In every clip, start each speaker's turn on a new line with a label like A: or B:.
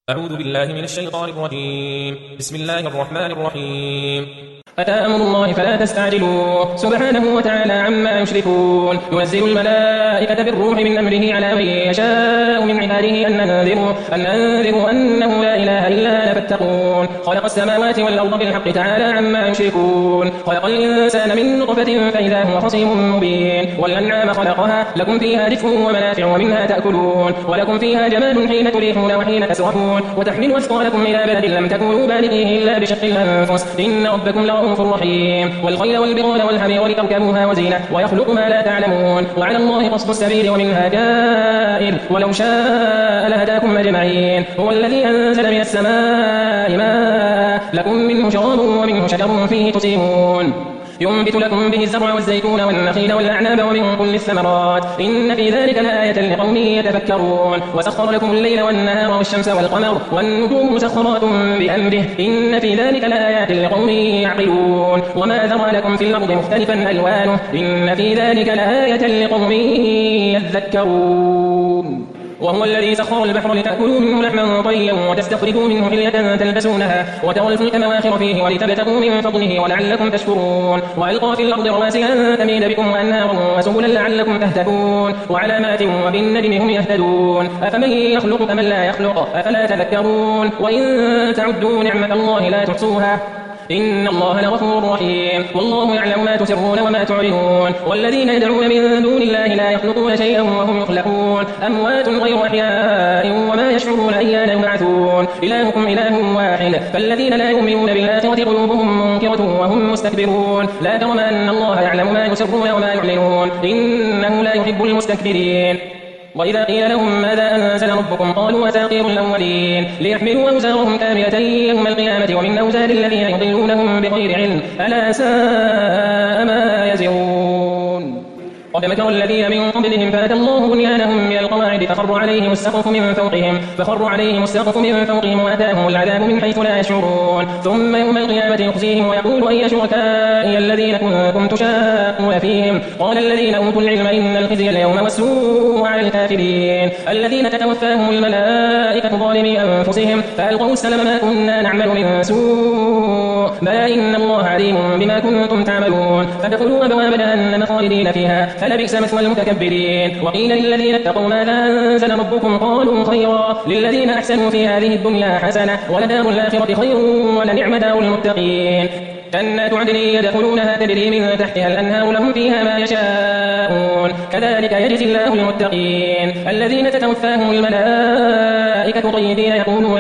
A: أعوذ بالله من الشيطان الرجيم. بسم الله الرحمن الرحيم.
B: أتى أمر الله فلا تستعجلوه سبحانه وتعالى عما يشركون. ينزل الملائكة بالروح من أمره على من يشاء من عباده أن أنذروا أنه لا إله إلا أنا فاتقون. خلق السماوات والأرض بالحق تعالى عما يشركون. خلق الإنسان من نطفة فإذا هو خصيم مبين. والأنعام خلقها لكم فيها دفء ومنافع ومنها تأكلون ولكم فيها جمال حين تريحون وحين تسرحون وتحمل أثقالكم إلى بلد لم تكونوا بالغيه إلا بشق الأنفس إن ربكم لرؤوف رحيم. والخيل والبغال والحمير لتركبوها وزينة ويخلق ما لا تعلمون وعلى الله قصد السبيل ومنها جائر ولو شاء لهداكم أجمعين. هو الذي أنزل من السماء ماء لكم منه شراب ومنه شجر فيه تسيمون ينبت لكم به الزرع والزيتون والنخيل والأعناب ومن كل الثمرات إن في ذلك لآية لقوم يتفكرون. وسخر لكم الليل والنهار والشمس والقمر والنجوم مسخرات بأمره إن في ذلك لآيات لقوم يعقلون. وما ذرأ لكم في الأرض مختلفا ألوانه إن في ذلك لآية لقوم يذكرون. وهو الذي سخر البحر لتأكلوا منه لحما طريا وتستخرجوا منه حلية تلبسونها وترى الفلك مواخر فيه ولتبتغوا من فضله ولعلكم تشكرون. وألقى في الأرض رواسي أن تميد بكم وأنهارا وسبلا لعلكم تهتدون وعلامات وبالنجم هم يهتدون. أفمن يخلق كمن لا يخلق أفلا تذكرون. وإن تعدوا نعمة الله لا تحصوها إن الله لغفور رحيم. والله يعلم ما تسرون وما تعلنون. والذين يدعون من دون الله لا يخلقون شيئا وهم يخلقون أموات غير أحياء وما يشعرون أيان يبعثون. إلهكم إله واحد فالذين لا يؤمنون بالآخرة قلوبهم منكرة وهم مستكبرون. لا جرم أن الله يعلم ما يسرون وما يعلنون إنه لا يحب المستكبرين. وإذا قيل لهم ماذا أنزل ربكم قالوا أساطير الأولين ليحملوا أوزارهم كاملة يوم القيامة ومن أوزار الذين يضلونهم بغير علم ألا ساء ما يزرون. قد مكر الذين من قبلهم فأتى الله بنيانهم من القواعد فخر عليهم السقف من فوقهم وأتاهم العذاب من حيث لا يشعرون. ثم يوم القيامة يخزيهم ويقول أي شركائي الذين كنتم تشاقون فيهم قال الذين أوتوا العلم إن الخزي اليوم والسوء على الكافرين الذين تتوفاهم الملائكة ظالمي أنفسهم فألقوا السلم ما كنا نعمل من سوء بلى إن الله عليم بما كنتم تعملون. فادخلوا أبواب جهنم خالدين فيها فلبئس مثوى المتكبرين. وقيل للذين اتقوا ماذا أنزل ربكم قالوا خيرا للذين أحسنوا في هذه الدنيا حسنة ولدار الآخرة خير ولنعم دار المتقين. جنات عدن يدخلونها تجري من تحتها الأنهار لهم فيها ما يشاءون كذلك يجزي الله المتقين الذين تتوفاهم الملائكة طيبين يقولون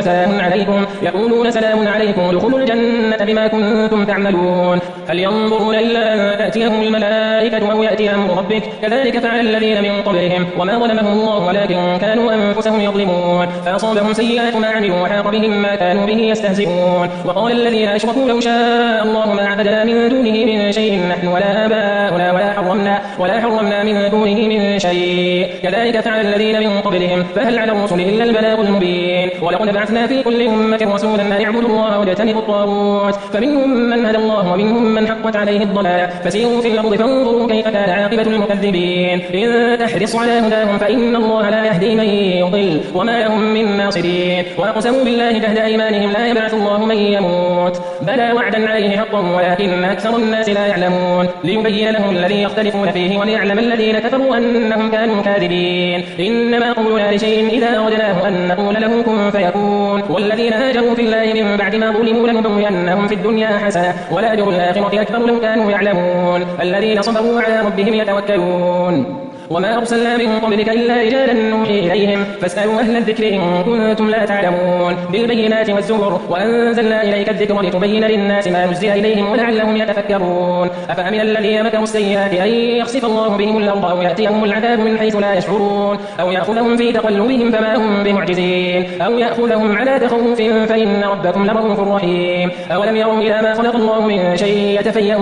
B: سلام عليكم ادخلوا الجنة بما كنتم تعملون. هل ينظرون إلا أن تأتيهم الملائكة أو يأتي أمر ربك كذلك فعل الذين من قبلهم وما ظلمهم الله ولكن كانوا أنفسهم يظلمون. فأصابهم سيئات ما عملوا وحاق بهم ما كانوا به يستهزئون. وقال الذين أشركوا لو شاء الله ما عبدنا من دونه من شيء نحن ولا آباؤنا ولا حرمنا من دونه من شيء كذلك فعل الذين من قبلهم فهل على الرسل إلا البلاغ المبين. ولقد بعثنا في كل أمة رسولا أن اعبدوا الله واجتنبوا الطاغوت فمنهم من هدى الله ومنهم من حقت عليه الضلالة فسيروا في الأرض فانظروا كيف كان عاقبة المكذبين. إن تحرص على هداهم فإن الله لا يهدي من يضل وما لهم من ناصرين. وأقسموا بالله جهد أيمانهم لا يبعث الله من يموت بلى وعدا عليه حقا ولكن أكثر الناس لا يعلمون. ليبين لهم الذي يختلفون فيه وليعلم الذين كفروا أنهم كانوا كاذبين. إنما قولنا لشيء إذا أردناه أن نقول له كن فيكون. والذين هاجروا في الله من بعد ما ظلموا لنبوئنهم في الدنيا حسنة ولأجر الآخرة أكبر لو كانوا يعلمون الذين صبروا على ربهم يتوكلون. وما أرسلنا من قبلك إلا رجالا نوحي إليهم فاسألوا أهل الذكر إن كنتم لا تعلمون بالبينات والزبر وأنزلنا إليك الذكر لتبين للناس ما نزل إليهم ولعلهم يتفكرون. أفأمن الذين مكروا السيئات أن يخسف الله بهم الأرض أو يأتيهم العذاب من حيث لا يشعرون أو يأخذهم في تقلبهم فما هم بمعجزين أو يأخذهم على تخوف فإن ربكم لرؤوف رحيم. أولم يروا إلى ما خلق الله من شيء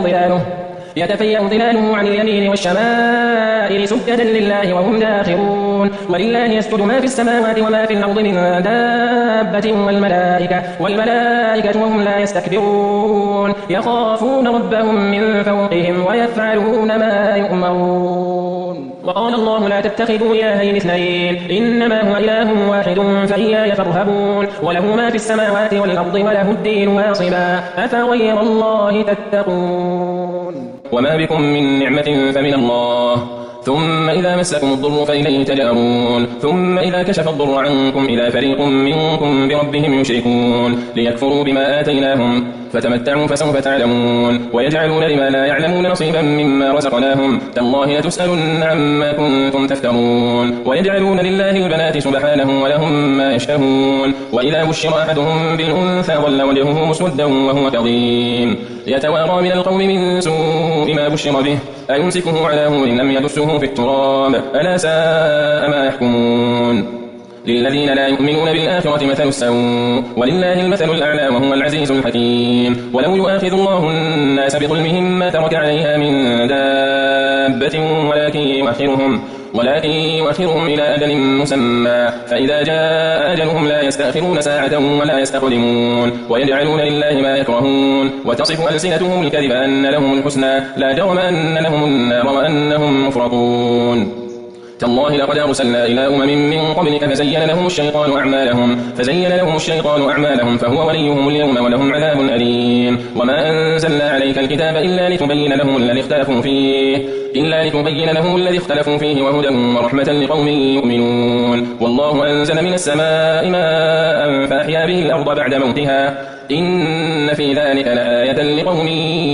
B: يتفيأ ظلاله عن اليمين والشمائل سجدا لله وهم داخرون. ولله يسجد ما في السماوات وما في الأرض من دابة والملائكة وهم لا يستكبرون يخافون ربهم من فوقهم ويفعلون ما يؤمرون. وقال الله لا تتخذوا إلهين اثنين إنما هو إله واحد فإياي فارهبون وله ما في السماوات والأرض وله الدين واصبا أفغير الله تتقون
C: وما بكم من نعمة فمن الله ثم إذا مسكم الضر فإليه تجأرون ثم إذا كشف الضر عنكم إذا فريق منكم بربهم يشركون ليكفروا بما آتيناهم فتمتعوا فسوف تعلمون ويجعلون لما لا يعلمون نصيبا مما رزقناهم تالله لتسألن عما كنتم تفترون ويجعلون لله البنات سبحانه ولهم ما يشتهون وإذا بشر أحدهم بالأنثى ظل وجهه مسودا وهو كظيم يتوارى من القوم من سوء ما بشر به أيمسكه على هون لم يدسه في التراب ألا ساء ما يحكمون للذين لا يؤمنون بالآخرة مثل السوء ولله المثل الأعلى وهو العزيز الحكيم ولو يؤاخذ الله الناس بظلمهم ما ترك عليها من دابة ولكن يؤخرهم إلى أجل مسمى فإذا جاء أجلهم لا يستأخرون ساعة ولا يستقدمون ويجعلون لله ما يكرهون وتصف ألسنتهم الكذب أن لهم الحسنى لا جرم أن لهم النار وأنهم مفرطون تالله لقد أرسلنا إلى من قبلك فزين لهم الشيطان أعمالهم فهو وليهم اليوم ولهم عذاب أليم وما أنزلنا عليك الكتاب إلا لتبين لهم الذي اختلفوا فيه وهدى ورحمة لقوم يؤمنون والله أنزل من السماء ماء فأحيا به الأرض بعد موتها إن في ذلك لآية لقوم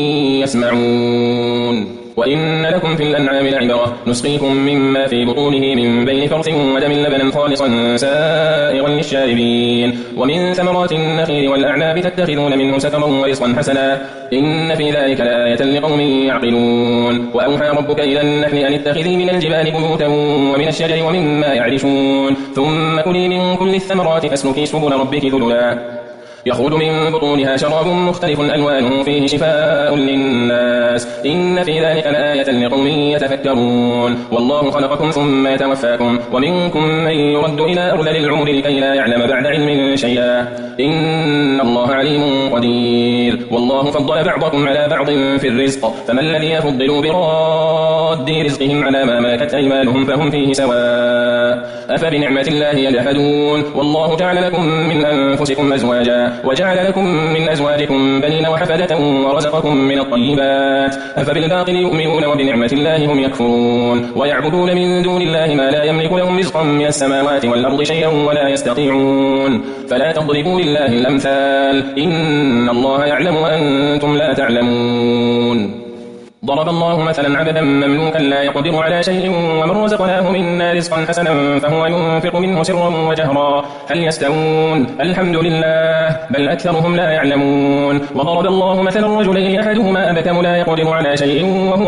C: يسمعون وإن لكم في الأنعام لعبرة نسقيكم مما في بطونه من بين فرث ودم لبنا خالصا سائغا للشاربين ومن ثمرات النخيل والأعناب تتخذون منه سكرا ورزقا حسنا إن في ذلك لآية لقوم يعقلون وأوحى ربك إلى النحل أن اتخذي من الجبال بيوتا ومن الشجر ومما يعرشون ثم كلي من كل الثمرات فاسلكي سبل ربك ذللا يخرج من بطونها شراب مختلف ألوانه فيه شفاء للناس إن في ذلك لآية لقوم يتفكرون والله خلقكم ثم يتوفاكم ومنكم من يرد إلى أرذل العمر لكي لا يعلم بعد علم شيئا إن الله عليم قدير والله فضل بعضكم على بعض في الرزق فما الذي يفضل براد رزقهم على ما ملكت أيمانهم فهم فيه سواء أفبنعمة الله يجحدون والله جعل لكم من أنفسكم أزواجا وجعل لكم من أزواجكم بنين وحفدة ورزقكم من الطيبات أفبالباطل يؤمنون وبنعمة الله هم يكفرون ويعبدون من دون الله ما لا يملك لهم رزقا من السماوات والأرض شيئا ولا يستطيعون فلا تضربوا لله الأمثال إن الله يعلم وأنتم لا تعلمون ضرب الله مثلا عبدا مملوكا لا يقدر على شيء ومن رزقناه منا رزقا حسنا فهو ينفق منه سرا وجهرا هل يستوون الحمد لله بل أكثرهم لا يعلمون وضرب الله مثلا رجلين أحدهما أبكم لا يقدر على شيء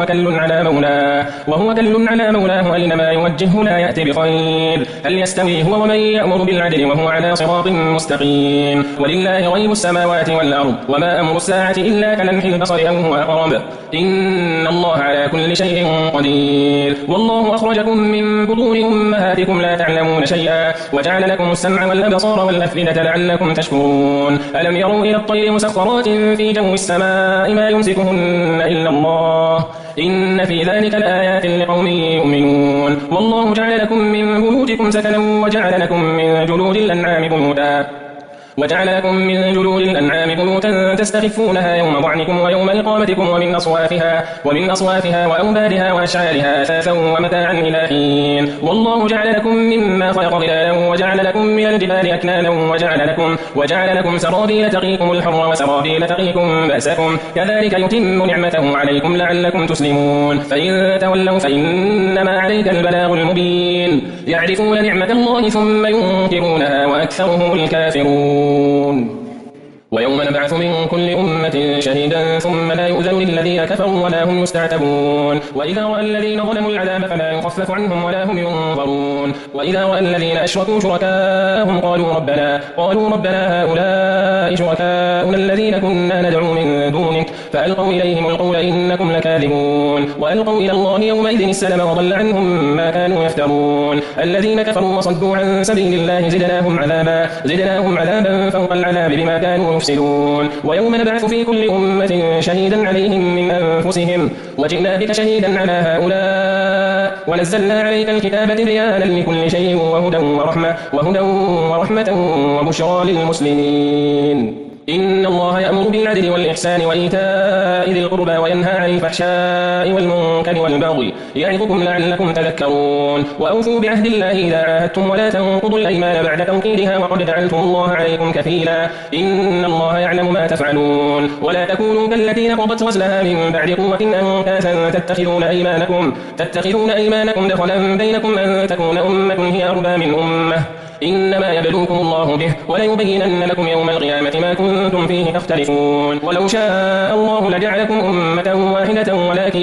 C: وهو كل على مولاه أينما يوجهه لا يأتي بخير هل يستوي هو ومن يأمر بالعدل وهو على صراط مستقيم ولله غيب السماوات والأرض وما أمر الساعة إلا كلمح البصر أو هو أقرب إن الله على كل شيء قدير والله أخرجكم من بطون أمهاتكم لا تعلمون شيئا وجعل لكم السمع والأبصار والأفئدة لعلكم تشكرون ألم يروا إلى الطير مسخرات في جو السماء ما يمسكهن إلا الله إن في ذلك لآيات لقوم يؤمنون والله جعل لكم من بيوتكم سكنا وجعل لكم من جلود الأنعام بيوتا تستخفونها يوم ضعنكم ويوم إقامتكم ومن أصوافها وأوبارها وأشعارها أثاثا ومتاعا إلى حين والله جعل لكم مما خلق ظلالا وجعل لكم من الجبال أكنانا وجعل لكم سرابيل تقيكم الحر وسرابيل تقيكم بأسكم كذلك يتم نعمته عليكم لعلكم تسلمون فإن تولوا فإنما عليك البلاغ المبين يعرفون نعمة الله ثم ينكرونها وأكثرهم الكافرون ويوم نبعث من كل أمة شهيدا ثم لا يؤذن للذين كفروا ولا هم يستعتبون وإذا رأى الذين ظلموا العذاب فلا يخفف عنهم ولا هم ينظرون وإذا رأى الذين أشركوا شركاءهم قالوا ربنا هؤلاء شركاؤنا الذين كنا ندعو من دونك
B: فألقوا إليهم القول إنكم لكاذبون وألقوا إلى الله يومئذ السلم وضل عنهم ما كانوا يفترون الذين كفروا وصدوا عن سبيل الله زدناهم عذابا فوق العذاب بما كانوا يفسدون ويوم نبعث في كل أمة شهيدا عليهم من أنفسهم وجئنا بك شهيدا على هؤلاء ونزلنا عليك الكتاب تبيانا لكل شيء وهدى ورحمة وبشرى للمسلمين إن الله يأمر بالعدل والإحسان وإيتاء ذي القربى وينهى عن الفحشاء والمنكر والبغي يعظكم لعلكم تذكرون وأوفوا بعهد الله إذا عاهدتم ولا تنقضوا الأيمان بعد توكيدها وقد جعلتم الله عليكم كفيلا إن الله يعلم ما تفعلون ولا تكونوا كالتي نقضت غزلها من بعد قوة أنكاثا تتخذون أيمانكم دخلا بينكم أن تكون أمة هي أربى من أمة إنما يبلوكم الله به وليبينن لكم يوم القيامة ما كنتم فيه تختلفون ولو شاء الله لجعلكم أمة واحدة ولكن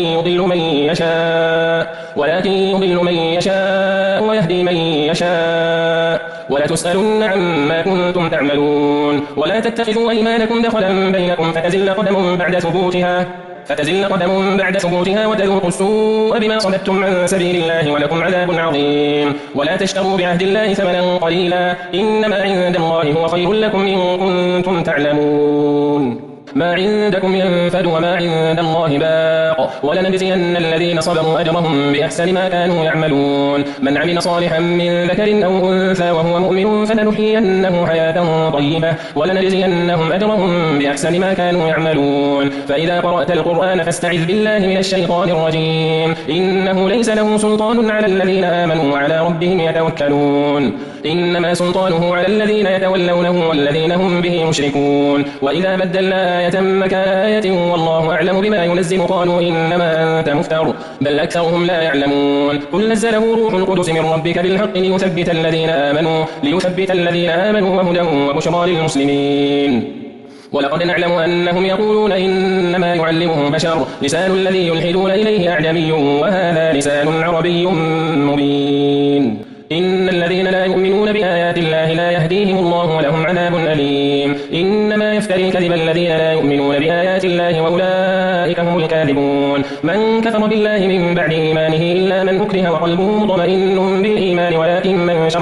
B: يضل من يشاء ويهدي من يشاء ولتسألن عما كنتم تعملون ولا تتخذوا أيمانكم دخلا بينكم فتزل قدم بعد ثبوتها وتذوقوا السوء بما صددتم عن سبيل الله ولكم عذاب عظيم ولا تشتروا بعهد الله ثمنا قليلا إنما عند الله هو خير لكم إن كنتم تعلمون ما عندكم ينفد وما عند الله باق ولنجزين الذين صبروا أجرهم بأحسن ما كانوا يعملون من عمل صالحا من ذكر أو أنثى وهو مؤمن فلنحيينه حياة طيبة ولنجزينهم أجرهم بأحسن ما كانوا يعملون فإذا قرأت القرآن فاستعذ بالله من الشيطان الرجيم إنه ليس له سلطان على الذين آمنوا وعلى ربهم يتوكلون إنما سلطانه على الذين يتولونه والذين هم به مشركون وإذا بدلنا آية مكان آية والله أعلم بما ينزل قالوا إنما أنت مفتر بل أكثرهم لا يعلمون قل نزله روح القدس من ربك بالحق ليثبت الذين آمنوا وهدى وبشرى للمسلمين ولقد نعلم أنهم يقولون إنما يعلمه بشر لسان الذي يلحدون إليه أعجمي وهذا لسان عربي مبين إن الذين لا يؤمنون بآيات الله لا يهديهم الله ولهم عذاب أليم إنما يفتري الكذب الذين لا يؤمنون بآيات الله وأولئك هم الكاذبون من كفر بالله من بعد إيمانه إلا من أكره وقلبه مطمئن بالإيمان ولكن من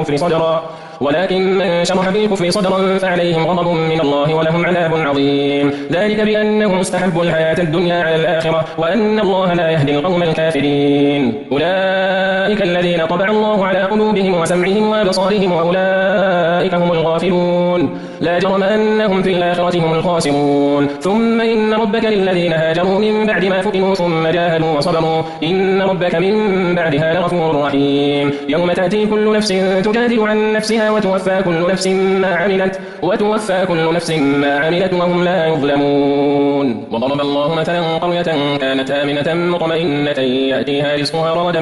B: شرح بالكفر صدرا فعليهم غضب من الله ولهم عذاب عظيم ذلك بأنهم استحبوا الحياة الدنيا على الآخرة وأن الله لا يهدي القوم الكافرين أولئك الذين طبع الله على قلوبهم وسمعهم وأبصارهم وأولئك هم الغافلون لا جرم أنهم في الآخرة هم الخاسرون ثم إن ربك للذين هاجروا من بعد ما فتنوا ثم جاهدوا وصبروا إن ربك من بعدها لغفور رحيم يوم تأتي كل نفس تجادل عن نفسها وتوفى كل نفس ما عملت وهم لا يظلمون وضرب الله مثلا قرية كانت آمنة مطمئنة يأتيها رزقها رغدا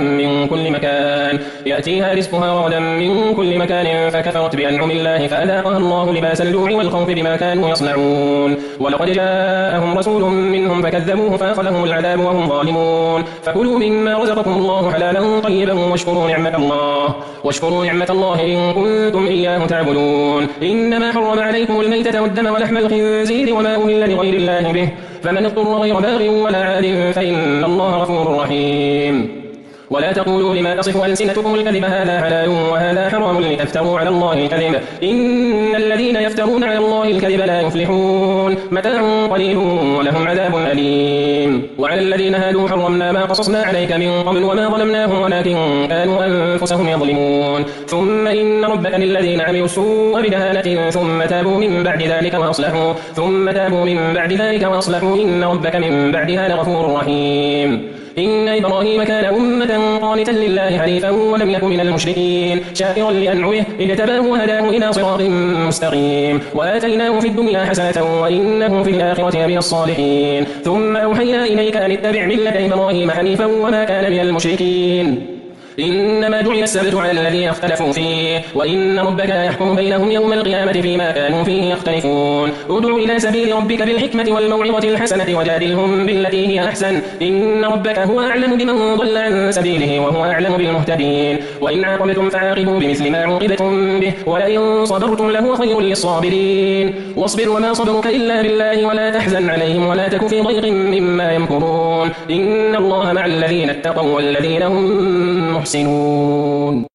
B: من كل مكان فكفرت بأنعم الله فأذاقها الله لباس الجوع والخوف بما كانوا يصنعون ولقد جاءهم رسول منهم فكذبوه فأخذهم العذاب وهم ظالمون فكلوا مما رزقكم الله حلالا طيبا واشكروا نعمة الله إن كنتم إياه تعبدون إنما حرم عليكم الميتة والدم ولحم الخنزير وما أهل لغير الله به فمن اضطر غير باغ ولا عاد فإن الله غفور رحيم ولا تقولوا لما تصف ألسنتكم الكذب هذا حلال وهذا حرام لتفتروا على الله الكذب إن الذين يفترون على الله الكذب لا يفلحون متاع قليل ولهم عذاب أليم وعلى الذين هادوا حرمنا ما قصصنا عليك من قبل وما ظلمناهم ولكن كانوا أنفسهم يظلمون ثم إن ربك للذين عملوا السوء بجهالة ثم تابوا من بعد ذلك وأصلحوا إن ربك من بعدها لغفور رحيم إن إبراهيم كان أمة قانتا لله حنيفا ولم يكن من المشركين شاكرا لأنعمه اجتباه وهداه إلى صراط مستقيم وآتيناه في الدنيا حسنة وإنه في الآخرة من الصالحين ثم أوحينا إليك أن اتبع ملة إبراهيم حنيفا وما كان من المشركين إنما جعل السبت على الذين اختلفوا فيه وإن ربك يحكم بينهم يوم القيامة فيما كانوا فيه يختلفون ادع إلى سبيل ربك بالحكمة والموعظة الحسنة وجادلهم بالتي هي أحسن إن ربك هو أعلم بمن ضل عن سبيله وهو أعلم بالمهتدين وإن عاقبتم فعاقبوا بمثل ما عوقبتم به ولئن صبرتم لهو خير للصابرين واصبر وما صبرك إلا بالله ولا تحزن عليهم ولا تك في ضيق مما يمكرون إن الله مع الذين اتقوا والذين هم محسنون.